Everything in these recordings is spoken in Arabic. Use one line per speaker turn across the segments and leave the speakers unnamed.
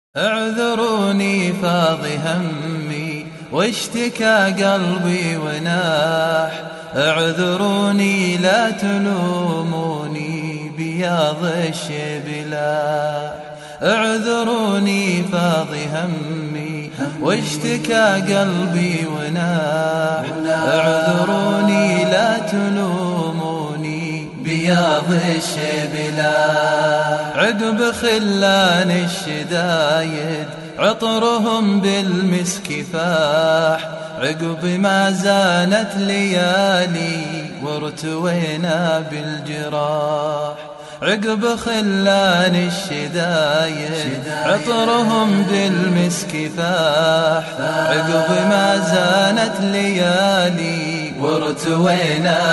اعذروني فاض همي واشتكى قلبي وناح. اعذروني لا تلوموني بياض الشبلاح. اعذروني فاض همي واشتكى قلبي وناح. اعذروني لا تلوموني بياض الشبلاح. عقب خلان الشدايد عطرهم بالمسك فاح. عقب ما زانت ليالي وارتوينا بالجراح. عقب خلان الشدايد عطرهم بالمسك فاح. عقب ما زانت ليالي وارتوينا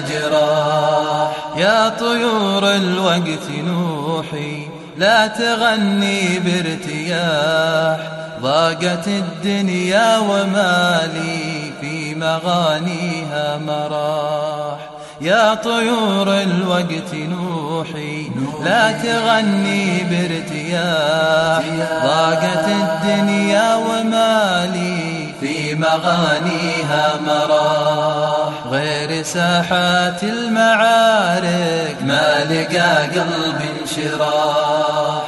بالجراح. يا طيور الوقت نوحي لا تغني بارتياح. ضاقت الدنيا ومالي في مغانيها مراح. يا طيور الوقت نوحي لا تغني بارتياح. ضاقت الدنيا ومالي في مغانيها مراح. غير ساحات المعارك ما لقى قلب انشراح.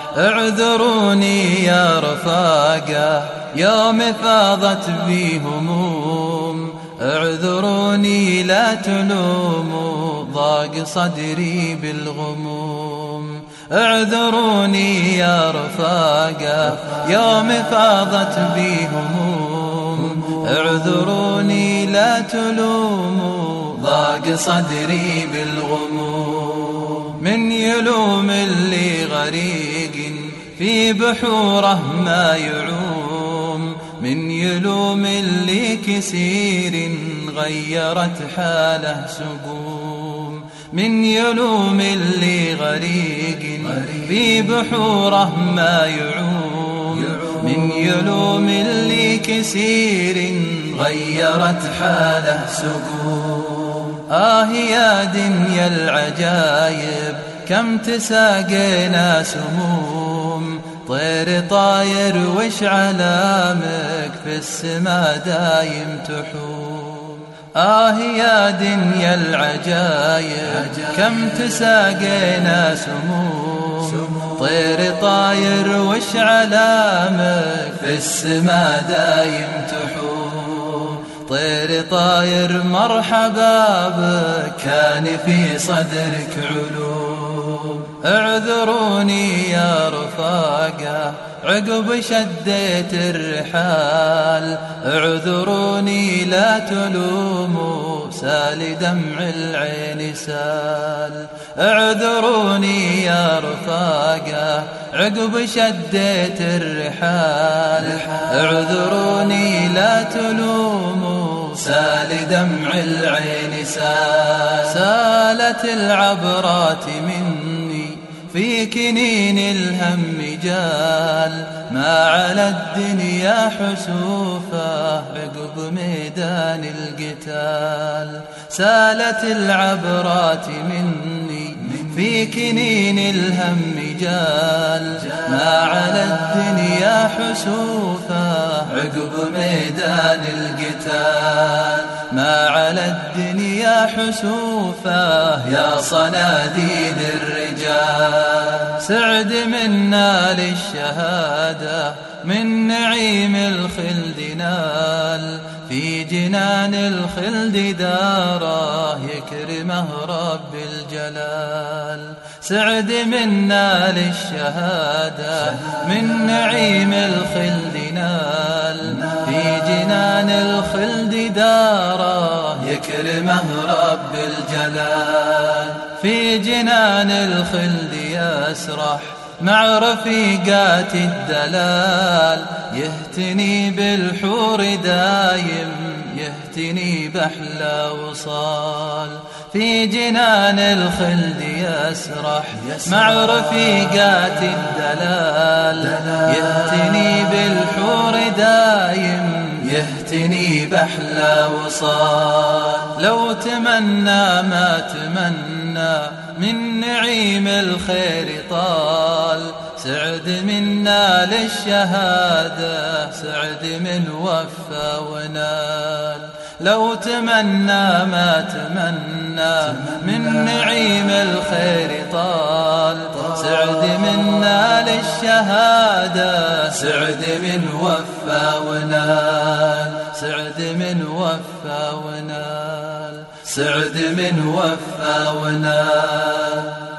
اعذروني يا رفاقة يوم فاضت بي هموم. اعذروني لا تلوموا ضاق صدري بالغموم. اعذروني يا رفاقة يوم فاضت بي هموم. اعذروني لا تلوموا ضاق صدري بالغموم. من يلوم اللي غريق في بحوره ما يعوم. من يلوم اللي كسير غيرت حاله سقوم. من يلوم اللي غريق في بحوره ما يعوم. من يلوم اللي كسير غيرت حاله سقوم. يا دنيا العجايب كم تساقينا سموم. طير طاير وش علامك في السما دايم تحوم. يا دنيا العجايب كم تساقينا سموم. طير طاير وش علامك في السما دايم تحوم. طير طاير مرحبا بك كان في صدرك علوم. اعذروني يا رفاقة عقب شديت الرحال. اعذروني لا تلوموا سال دمع العين سال. اعذروني يا رفاقة عقب شديت الرحال. اعذروني لا تلوموا سال دمع العين سال. سالت العبرات مني في كنين الهم جال. ما على الدنيا حسوفه عقب ميدان القتال. سالت العبرات مني في كنين الهم جال. ما على الدنيا حسوفه عقب ميدان القتال. ما على الدنيا حسوفه يا صناديد الرجال. سعد منا للشهادة من نعيم الخلد نال. في جنان الخلد داره يكرمه رب الجلال. سعد منا للشهادة من نعيم الخلد نال. في جنان الخلد داره يكرمه رب الجلال. في جنان الخلد يسرح مع رفيقات الدلال. يهتني بالحور دايم يهتني بأحلى وصال. في جنان الخلد يسرح مع رفيقات الدلال. يهتني بالحور دايم يهتني بأحلى وصال. لو تمنى ما تمنى من نعيم الخير طال. سعد من نال الشهادة، سعد من وفى ونال. لو تمنى ما تمنى من نعيم الخير طال، سعد من نال الشهادة، سعد من وفى ونال، سعد من وفى ونال، سعد من وفى ونال.